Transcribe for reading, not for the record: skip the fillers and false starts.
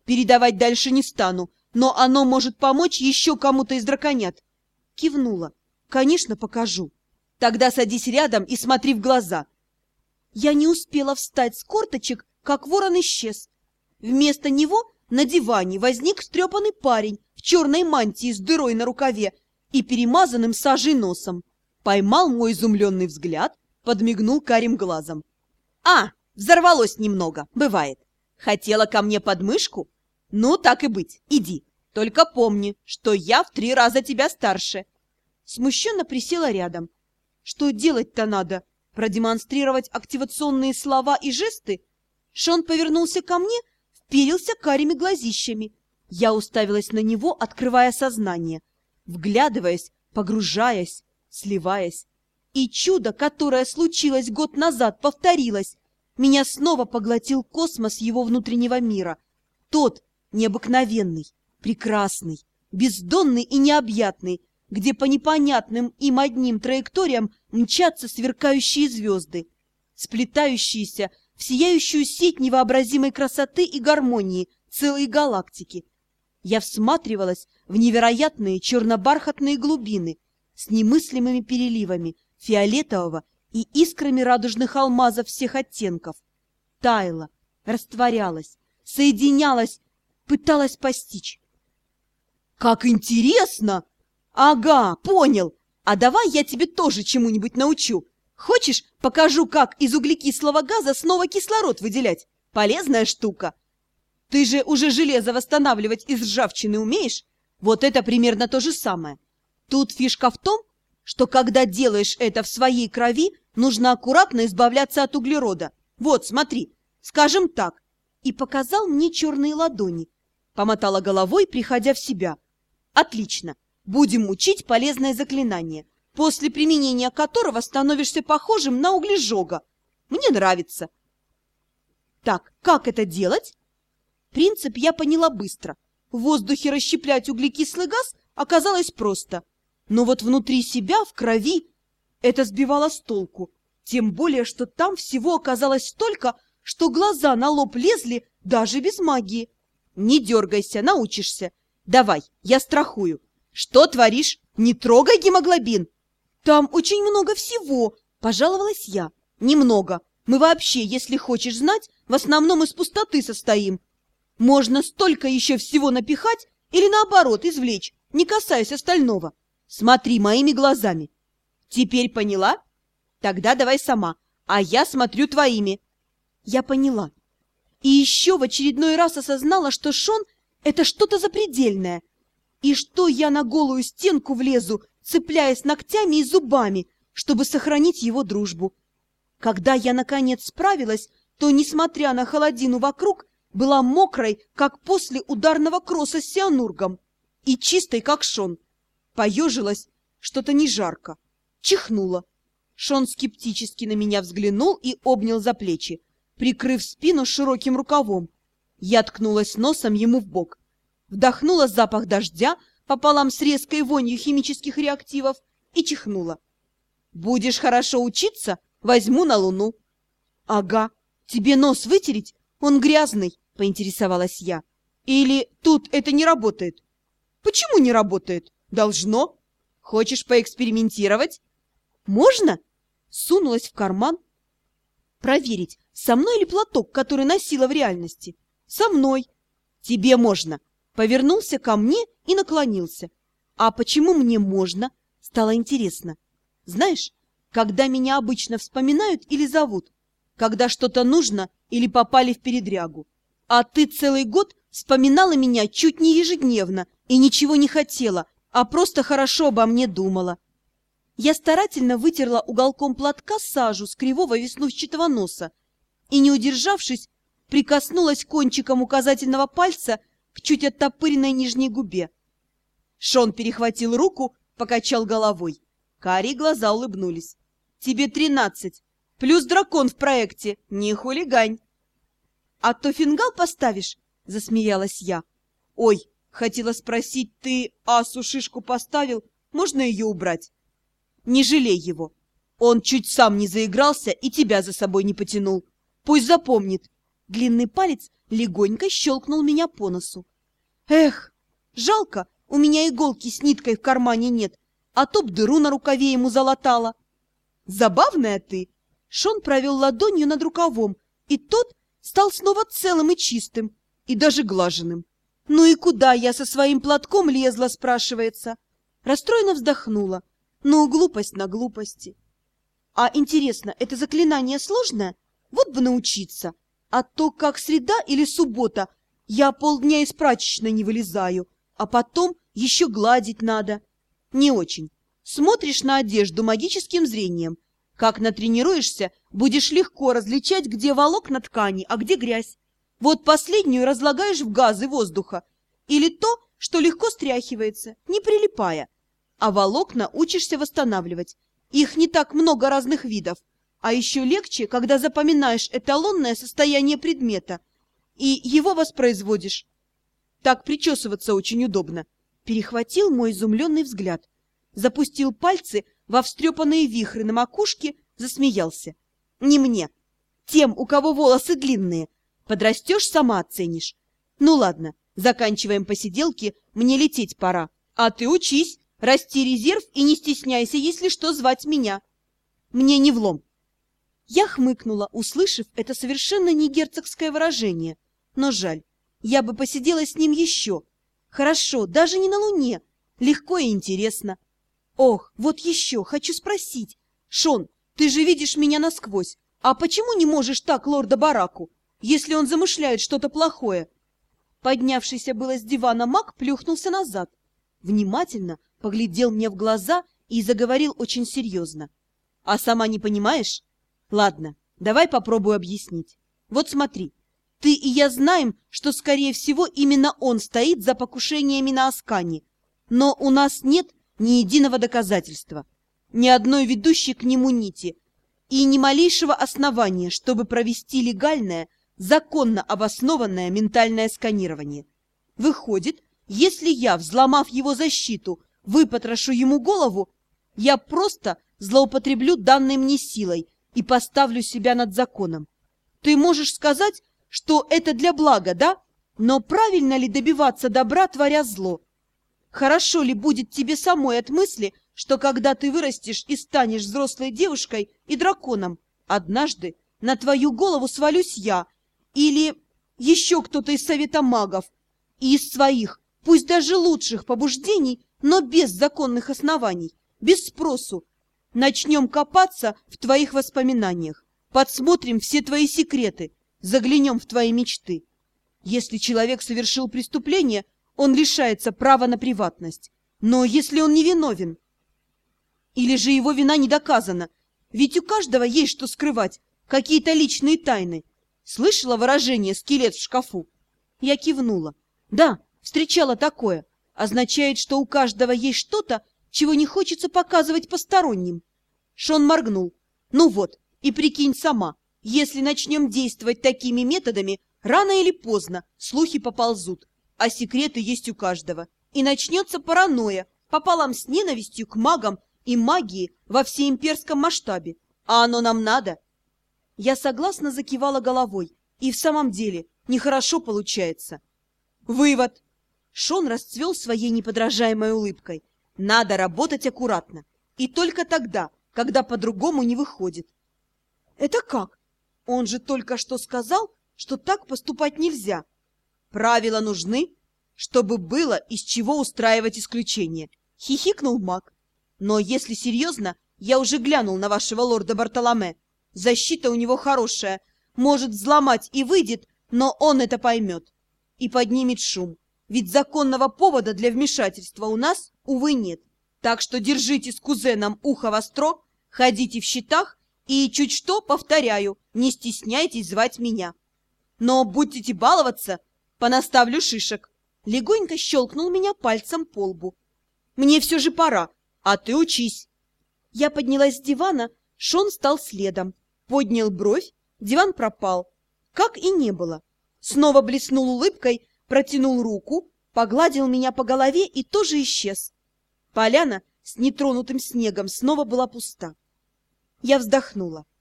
Передавать дальше не стану, но оно может помочь еще кому-то из драконят. Кивнула. Конечно, покажу. Тогда садись рядом и смотри в глаза. Я не успела встать с корточек, как ворон исчез. Вместо него на диване возник встрепанный парень в черной мантии с дырой на рукаве и перемазанным сажей носом. Поймал мой изумленный взгляд, подмигнул карим глазом. «А, взорвалось немного, бывает. Хотела ко мне под мышку? Ну, так и быть, иди. Только помни, что я в 3 раза тебя старше». Смущенно присела рядом. Что делать-то надо? Продемонстрировать активационные слова и жесты? Шон повернулся ко мне, вперился карими глазищами. Я уставилась на него, открывая сознание, вглядываясь, погружаясь, сливаясь. И чудо, которое случилось год назад, повторилось. Меня снова поглотил космос его внутреннего мира. Тот необыкновенный, прекрасный, бездонный и необъятный, где по непонятным им одним траекториям мчатся сверкающие звезды, сплетающиеся в сияющую сеть невообразимой красоты и гармонии целой галактики. Я всматривалась в невероятные черно-бархатные глубины с немыслимыми переливами фиолетового и искрами радужных алмазов всех оттенков. Таяла, растворялась, соединялась, пыталась постичь. «Как интересно!» «Ага, понял. А давай я тебе тоже чему-нибудь научу. Хочешь, покажу, как из углекислого газа снова кислород выделять? Полезная штука. Ты же уже железо восстанавливать из ржавчины умеешь? Вот это примерно то же самое. Тут фишка в том, что когда делаешь это в своей крови, нужно аккуратно избавляться от углерода. Вот, смотри, скажем так». И показал мне черные ладони. Помотала головой, приходя в себя. «Отлично. Будем учить полезное заклинание, после применения которого становишься похожим на углежога. Мне нравится». Так, как это делать? Принцип я поняла быстро. В воздухе расщеплять углекислый газ оказалось просто. Но вот внутри себя, в крови, это сбивало с толку. Тем более, что там всего оказалось столько, что глаза на лоб лезли даже без магии. Не дергайся, научишься. Давай, я страхую. Что творишь? Не трогай гемоглобин. Там очень много всего, пожаловалась я. Немного. Мы вообще, если хочешь знать, в основном из пустоты состоим. Можно столько еще всего напихать или наоборот извлечь, не касаясь остального. Смотри моими глазами. Теперь поняла? Тогда давай сама, а я смотрю твоими. Я поняла. И еще в очередной раз осознала, что Шон — это что-то запредельное. И что я на голую стенку влезу, цепляясь ногтями и зубами, чтобы сохранить его дружбу. Когда я, наконец, справилась, то, несмотря на холодину вокруг, была мокрой, как после ударного кросса с сианургом, и чистой, как Шон. Поежилась, что-то не жарко. Чихнула. Шон скептически на меня взглянул и обнял за плечи, прикрыв спину широким рукавом. Я ткнулась носом ему в бок. Вдохнула запах дождя пополам с резкой вонью химических реактивов и чихнула. «Будешь хорошо учиться, возьму на Луну». «Ага, тебе нос вытереть? Он грязный», — поинтересовалась я. «Или тут это не работает?» «Почему не работает? Должно. Хочешь поэкспериментировать?» «Можно?» Сунулась в карман. «Проверить, со мной ли платок, который носила в реальности?» «Со мной». «Тебе можно». Повернулся ко мне и наклонился. «А почему мне можно?» Стало интересно. «Знаешь, когда меня обычно вспоминают или зовут, когда что-то нужно или попали в передрягу. А ты целый год вспоминала меня чуть не ежедневно и ничего не хотела, а просто хорошо обо мне думала». Я старательно вытерла уголком платка сажу с кривого веснушчатого носа и, не удержавшись, прикоснулась кончиком указательного пальца к чуть оттопыренной нижней губе. Шон перехватил руку, покачал головой. Карие глаза улыбнулись. «Тебе 13, плюс дракон в проекте, не хулигань». «А то фингал поставишь?» — засмеялась я. «Ой, хотела спросить, ты асу шишку поставил, можно ее убрать?» «Не жалей его. Он чуть сам не заигрался и тебя за собой не потянул. Пусть запомнит». Длинный палец легонько щелкнул меня по носу. Эх, жалко, у меня иголки с ниткой в кармане нет, а то б дыру на рукаве ему залатала. Забавная ты. Шон провел ладонью над рукавом, и тот стал снова целым и чистым, и даже глаженным. Ну и куда я со своим платком лезла, спрашивается? Расстроенно вздохнула. Ну, глупость на глупости. А интересно, это заклинание сложное? Вот бы научиться. А то, как среда или суббота, я полдня из прачечной не вылезаю, а потом еще гладить надо. Не очень. Смотришь на одежду магическим зрением. Как натренируешься, будешь легко различать, где волокна ткани, а где грязь. Вот последнюю разлагаешь в газы воздуха. Или то, что легко стряхивается, не прилипая. А волокна учишься восстанавливать. Их не так много разных видов. А еще легче, когда запоминаешь эталонное состояние предмета и его воспроизводишь. Так причесываться очень удобно. Перехватил мой изумленный взгляд. Запустил пальцы во встрепанные вихры на макушке, засмеялся. Не мне. Тем, у кого волосы длинные. Подрастешь, сама оценишь. Ну ладно, заканчиваем посиделки, мне лететь пора. А ты учись, расти резерв и не стесняйся, если что, звать меня. Мне не влом. Я хмыкнула, услышав это совершенно не герцогское выражение. Но жаль, я бы посидела с ним еще. Хорошо, даже не на Луне. Легко и интересно. Ох, вот еще хочу спросить. Шон, ты же видишь меня насквозь. А почему не можешь так лорда Бараку, если он замышляет что-то плохое? Поднявшийся было с дивана маг плюхнулся назад. Внимательно поглядел мне в глаза и заговорил очень серьезно. А сама не понимаешь? Ладно, давай попробую объяснить. Вот смотри, ты и я знаем, что, скорее всего, именно он стоит за покушениями на Аскани. Но у нас нет ни единого доказательства, ни одной ведущей к нему нити и ни малейшего основания, чтобы провести легальное, законно обоснованное ментальное сканирование. Выходит, если я, взломав его защиту, выпотрошу ему голову, я просто злоупотреблю данной мне силой и поставлю себя над законом. Ты можешь сказать, что это для блага, да? Но правильно ли добиваться добра, творя зло? Хорошо ли будет тебе самой от мысли, что когда ты вырастешь и станешь взрослой девушкой и драконом, однажды на твою голову свалюсь я или еще кто-то из Совета магов, и из своих, пусть даже лучших побуждений, но без законных оснований, без спросу, начнем копаться в твоих воспоминаниях, подсмотрим все твои секреты, заглянем в твои мечты. Если человек совершил преступление, он лишается права на приватность. Но если он невиновен, или же его вина не доказана, ведь у каждого есть что скрывать, какие-то личные тайны. Слышала выражение «скелет в шкафу»? Я кивнула. Да, встречала такое. Означает, что у каждого есть что-то, чего не хочется показывать посторонним. Шон моргнул. Ну вот, и прикинь сама, если начнем действовать такими методами, рано или поздно слухи поползут, а секреты есть у каждого. И начнется паранойя пополам с ненавистью к магам и магии во всеимперском масштабе. А оно нам надо? Я согласно закивала головой. И в самом деле нехорошо получается. Вывод. Шон расцвел своей неподражаемой улыбкой. Надо работать аккуратно. И только тогда, когда по-другому не выходит. Это как? Он же только что сказал, что так поступать нельзя. Правила нужны, чтобы было из чего устраивать исключение. Хихикнул маг. Но если серьезно, я уже глянул на вашего лорда Бартоломе. Защита у него хорошая. Может взломать и выйдет, но он это поймет. И поднимет шум. Ведь законного повода для вмешательства у нас, увы, нет. Так что держите с кузеном ухо востро, ходите в щитах и чуть что, повторяю, не стесняйтесь звать меня. Но будете баловаться, понаставлю шишек. Легонько щелкнул меня пальцем по лбу. Мне все же пора, а ты учись. Я поднялась с дивана, Шон стал следом. Поднял бровь, диван пропал. Как и не было. Снова блеснул улыбкой, протянул руку, погладил меня по голове и тоже исчез. Поляна с нетронутым снегом снова была пуста. Я вздохнула.